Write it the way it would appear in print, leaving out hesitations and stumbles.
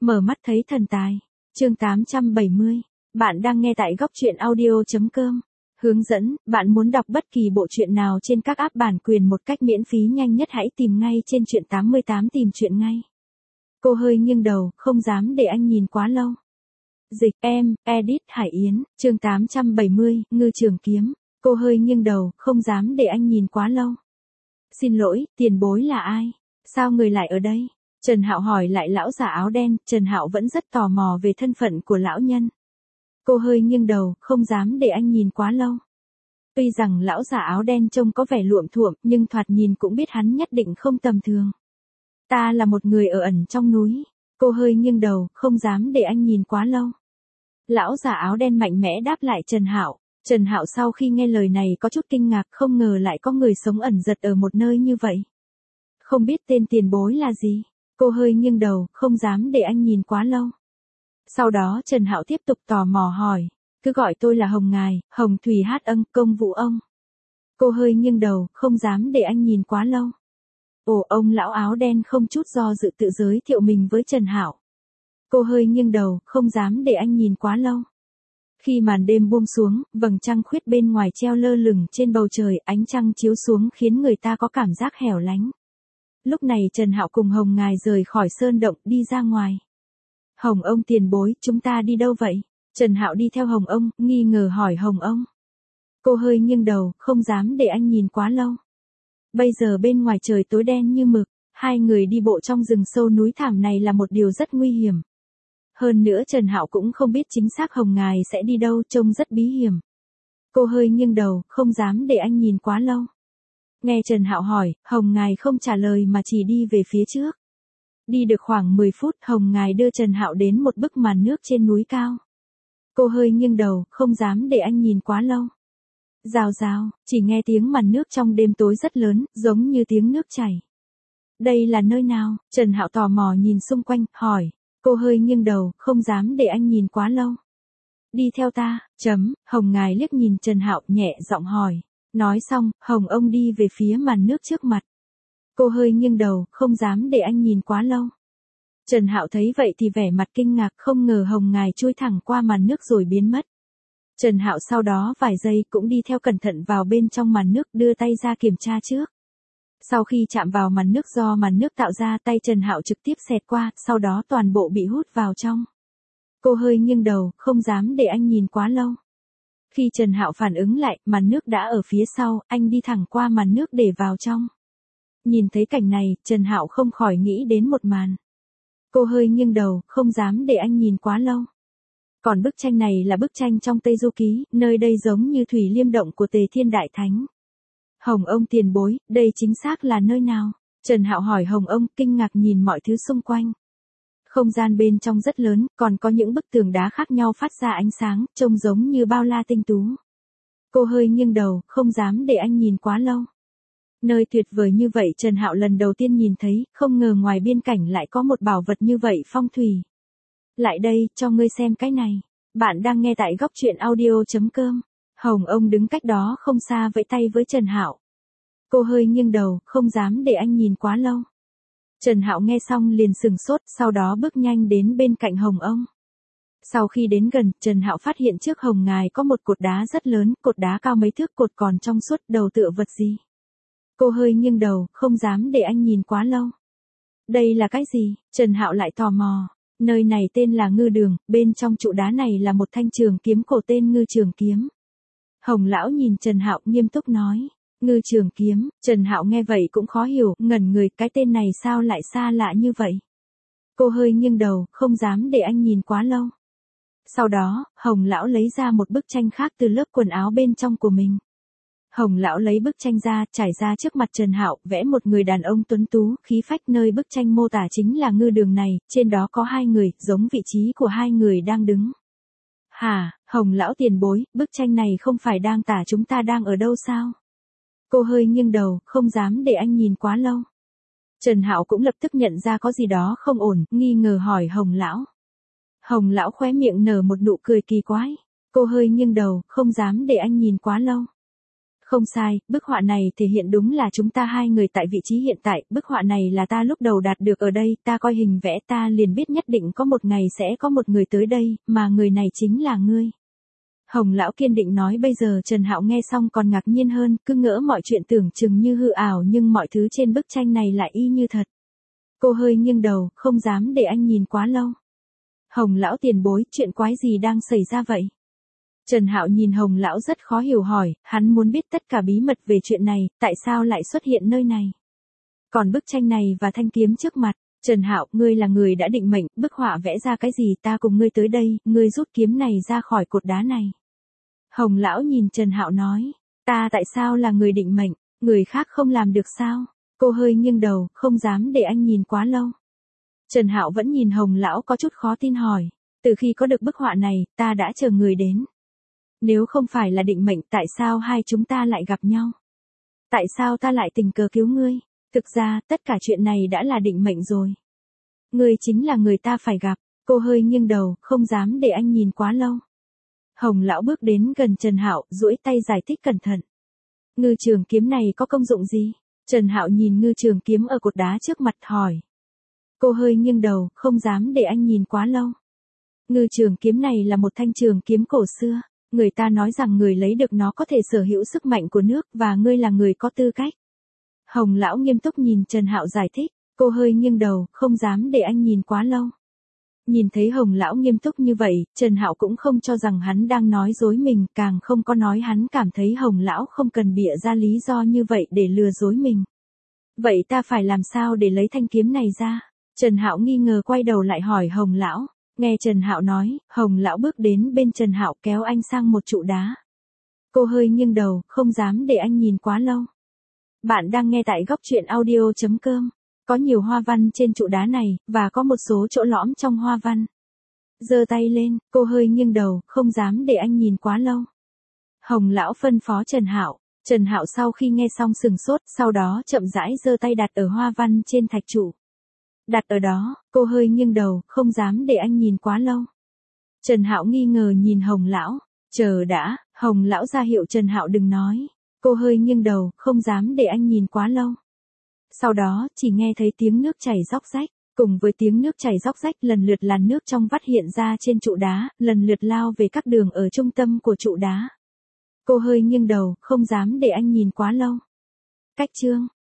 Mở mắt thấy thần tài. Chương 870. Bạn đang nghe tại góc truyện audio.com. Hướng dẫn, bạn muốn đọc bất kỳ bộ truyện nào trên các app bản quyền một cách miễn phí nhanh nhất hãy tìm ngay trên truyện 88 tìm truyện ngay. Cô hơi nghiêng đầu, không dám để anh nhìn quá lâu. Dịch em, edit Hải Yến, chương 870, ngư trường kiếm. Cô hơi nghiêng đầu, không dám để anh nhìn quá lâu. Xin lỗi, tiền bối là ai? Sao người lại ở đây? Trần Hạo hỏi lại lão già áo đen, Trần Hạo vẫn rất tò mò về thân phận của lão nhân. Cô hơi nghiêng đầu, không dám để anh nhìn quá lâu. Tuy rằng lão già áo đen trông có vẻ luộm thuộm, nhưng thoạt nhìn cũng biết hắn nhất định không tầm thường. Ta là một người ở ẩn trong núi. Cô hơi nghiêng đầu, không dám để anh nhìn quá lâu. Lão già áo đen mạnh mẽ đáp lại Trần Hạo. Trần Hạo sau khi nghe lời này có chút kinh ngạc, không ngờ lại có người sống ẩn giật ở một nơi như vậy. Không biết tên tiền bối là gì? Cô hơi nghiêng đầu, không dám để anh nhìn quá lâu. Sau đó Trần Hạo tiếp tục tò mò hỏi, cứ gọi tôi là Hồng Ngài, Hồng Thủy Hát Ân, công vụ ông. Cô hơi nghiêng đầu, không dám để anh nhìn quá lâu. Ồ, ông lão áo đen không chút do dự tự giới thiệu mình với Trần Hạo. Cô hơi nghiêng đầu, không dám để anh nhìn quá lâu. Khi màn đêm buông xuống, vầng trăng khuyết bên ngoài treo lơ lửng trên bầu trời, ánh trăng chiếu xuống khiến người ta có cảm giác hẻo lánh. Lúc này Trần Hạo cùng Hồng Ngài rời khỏi sơn động đi ra ngoài. Hồng ông tiền bối, chúng ta đi đâu vậy? Trần Hạo đi theo Hồng ông, nghi ngờ hỏi Hồng ông. Cô hơi nghiêng đầu, không dám để anh nhìn quá lâu. Bây giờ bên ngoài trời tối đen như mực, hai người đi bộ trong rừng sâu núi thảm này là một điều rất nguy hiểm. Hơn nữa Trần Hạo cũng không biết chính xác Hồng Ngài sẽ đi đâu, trông rất bí hiểm. Cô hơi nghiêng đầu, không dám để anh nhìn quá lâu. Nghe Trần Hạo hỏi, Hồng Ngài không trả lời mà chỉ đi về phía trước. Đi được khoảng 10 phút, Hồng Ngài đưa Trần Hạo đến một bức màn nước trên núi cao. Cô hơi nghiêng đầu, không dám để anh nhìn quá lâu. Rào rào, chỉ nghe tiếng màn nước trong đêm tối rất lớn, giống như tiếng nước chảy. Đây là nơi nào? Trần Hạo tò mò nhìn xung quanh, hỏi. Cô hơi nghiêng đầu, không dám để anh nhìn quá lâu. Đi theo ta, Hồng Ngài liếc nhìn Trần Hạo nhẹ giọng hỏi. Nói xong, Hồng ông đi về phía màn nước trước mặt. Cô hơi nghiêng đầu, không dám để anh nhìn quá lâu. Trần Hạo thấy vậy thì vẻ mặt kinh ngạc, không ngờ Hồng Ngài chui thẳng qua màn nước rồi biến mất. Trần Hạo sau đó vài giây cũng đi theo cẩn thận vào bên trong màn nước, đưa tay ra kiểm tra trước. Sau khi chạm vào màn nước do màn nước tạo ra, tay Trần Hạo trực tiếp xẹt qua, sau đó toàn bộ bị hút vào trong. Cô hơi nghiêng đầu, không dám để anh nhìn quá lâu. Khi Trần Hạo phản ứng lại, màn nước đã ở phía sau, anh đi thẳng qua màn nước để vào trong. Nhìn thấy cảnh này, Trần Hạo không khỏi nghĩ đến một màn. Cô hơi nghiêng đầu, không dám để anh nhìn quá lâu. Còn bức tranh này là bức tranh trong Tây Du Ký, nơi đây giống như Thủy Liêm Động của Tề Thiên Đại Thánh. Hồng ông tiền bối, đây chính xác là nơi nào? Trần Hạo hỏi Hồng ông, kinh ngạc nhìn mọi thứ xung quanh. Không gian bên trong rất lớn, còn có những bức tường đá khác nhau phát ra ánh sáng, trông giống như bao la tinh tú. Cô hơi nghiêng đầu, không dám để anh nhìn quá lâu. Nơi tuyệt vời như vậy Trần Hạo lần đầu tiên nhìn thấy, không ngờ ngoài biên cảnh lại có một bảo vật như vậy phong thủy. Lại đây, cho ngươi xem cái này. Bạn đang nghe tại góc truyện audio.com. Hồng ông đứng cách đó không xa vẫy tay với Trần Hạo. Cô hơi nghiêng đầu, không dám để anh nhìn quá lâu. Trần Hạo nghe xong liền sừng sốt, sau đó bước nhanh đến bên cạnh Hồng ông. Sau khi đến gần, Trần Hạo phát hiện trước Hồng Ngài có một cột đá rất lớn, cột đá cao mấy thước, cột còn trong suốt, đầu tựa vật gì. Cô hơi nghiêng đầu, không dám để anh nhìn quá lâu. Đây là cái gì? Trần Hạo lại tò mò. Nơi này tên là Ngư Đường, bên trong trụ đá này là một thanh trường kiếm cổ tên Ngư Trường Kiếm. Hồng lão nhìn Trần Hạo nghiêm túc nói. Ngư Trường Kiếm, Trần Hạo nghe vậy cũng khó hiểu, ngẩn người, cái tên này sao lại xa lạ như vậy. Cô hơi nghiêng đầu, không dám để anh nhìn quá lâu. Sau đó, Hồng lão lấy ra một bức tranh khác từ lớp quần áo bên trong của mình. Hồng lão lấy bức tranh ra, trải ra trước mặt Trần Hạo, vẽ một người đàn ông tuấn tú, khí phách, nơi bức tranh mô tả chính là ngư đường này, trên đó có hai người, giống vị trí của hai người đang đứng. Hả, Hồng lão tiền bối, bức tranh này không phải đang tả chúng ta đang ở đâu sao? Cô hơi nghiêng đầu, không dám để anh nhìn quá lâu. Trần Hạo cũng lập tức nhận ra có gì đó không ổn, nghi ngờ hỏi Hồng lão. Hồng lão khóe miệng nở một nụ cười kỳ quái. Cô hơi nghiêng đầu, không dám để anh nhìn quá lâu. Không sai, bức họa này thể hiện đúng là chúng ta hai người tại vị trí hiện tại, bức họa này là ta lúc đầu đạt được ở đây, ta coi hình vẽ ta liền biết nhất định có một ngày sẽ có một người tới đây, mà người này chính là ngươi. Hồng lão kiên định nói. Bây giờ Trần Hạo nghe xong còn ngạc nhiên hơn, cứ ngỡ mọi chuyện tưởng chừng như hư ảo nhưng mọi thứ trên bức tranh này lại y như thật. Cô hơi nghiêng đầu, không dám để anh nhìn quá lâu. Hồng lão tiền bối, chuyện quái gì đang xảy ra vậy? Trần Hạo nhìn Hồng lão rất khó hiểu hỏi, hắn muốn biết tất cả bí mật về chuyện này, tại sao lại xuất hiện nơi này. Còn bức tranh này và thanh kiếm trước mặt, Trần Hạo, ngươi là người đã định mệnh, bức họa vẽ ra cái gì ta cùng ngươi tới đây, ngươi rút kiếm này ra khỏi cột đá này. Hồng lão nhìn Trần Hạo nói, ta tại sao là người định mệnh, người khác không làm được sao? Cô hơi nghiêng đầu, không dám để anh nhìn quá lâu. Trần Hạo vẫn nhìn Hồng lão có chút khó tin hỏi, từ khi có được bức họa này, ta đã chờ người đến. Nếu không phải là định mệnh, tại sao hai chúng ta lại gặp nhau? Tại sao ta lại tình cờ cứu ngươi? Thực ra, tất cả chuyện này đã là định mệnh rồi. Ngươi chính là người ta phải gặp. Cô hơi nghiêng đầu, không dám để anh nhìn quá lâu. Hồng lão bước đến gần Trần Hạo, duỗi tay giải thích cẩn thận. Ngư trường kiếm này có công dụng gì? Trần Hạo nhìn ngư trường kiếm ở cột đá trước mặt hỏi. Cô hơi nghiêng đầu, không dám để anh nhìn quá lâu. Ngư trường kiếm này là một thanh trường kiếm cổ xưa. Người ta nói rằng người lấy được nó có thể sở hữu sức mạnh của nước và ngươi là người có tư cách. Hồng lão nghiêm túc nhìn Trần Hạo giải thích. Cô hơi nghiêng đầu, không dám để anh nhìn quá lâu. Nhìn thấy Hồng lão nghiêm túc như vậy, Trần Hạo cũng không cho rằng hắn đang nói dối mình, càng không có nói hắn cảm thấy Hồng lão không cần bịa ra lý do như vậy để lừa dối mình. Vậy ta phải làm sao để lấy thanh kiếm này ra? Trần Hạo nghi ngờ quay đầu lại hỏi Hồng lão. Nghe Trần Hạo nói, Hồng lão bước đến bên Trần Hạo kéo anh sang một trụ đá. Cô hơi nghiêng đầu, không dám để anh nhìn quá lâu. Bạn đang nghe tại góc truyện audio.com. Có nhiều hoa văn trên trụ đá này, và có một số chỗ lõm trong hoa văn. Giơ tay lên, cô hơi nghiêng đầu, không dám để anh nhìn quá lâu. Hồng lão phân phó Trần Hạo. Trần Hạo sau khi nghe xong sừng sốt, sau đó chậm rãi giơ tay đặt ở hoa văn trên thạch trụ. Đặt ở đó, cô hơi nghiêng đầu, không dám để anh nhìn quá lâu. Trần Hạo nghi ngờ nhìn Hồng lão. Chờ đã, Hồng lão ra hiệu Trần Hạo đừng nói. Cô hơi nghiêng đầu, không dám để anh nhìn quá lâu. Sau đó, chỉ nghe thấy tiếng nước chảy róc rách. Cùng với tiếng nước chảy róc rách, lần lượt làn nước trong vắt hiện ra trên trụ đá, lần lượt lao về các đường ở trung tâm của trụ đá. Cô hơi nghiêng đầu, không dám để anh nhìn quá lâu. Cách chương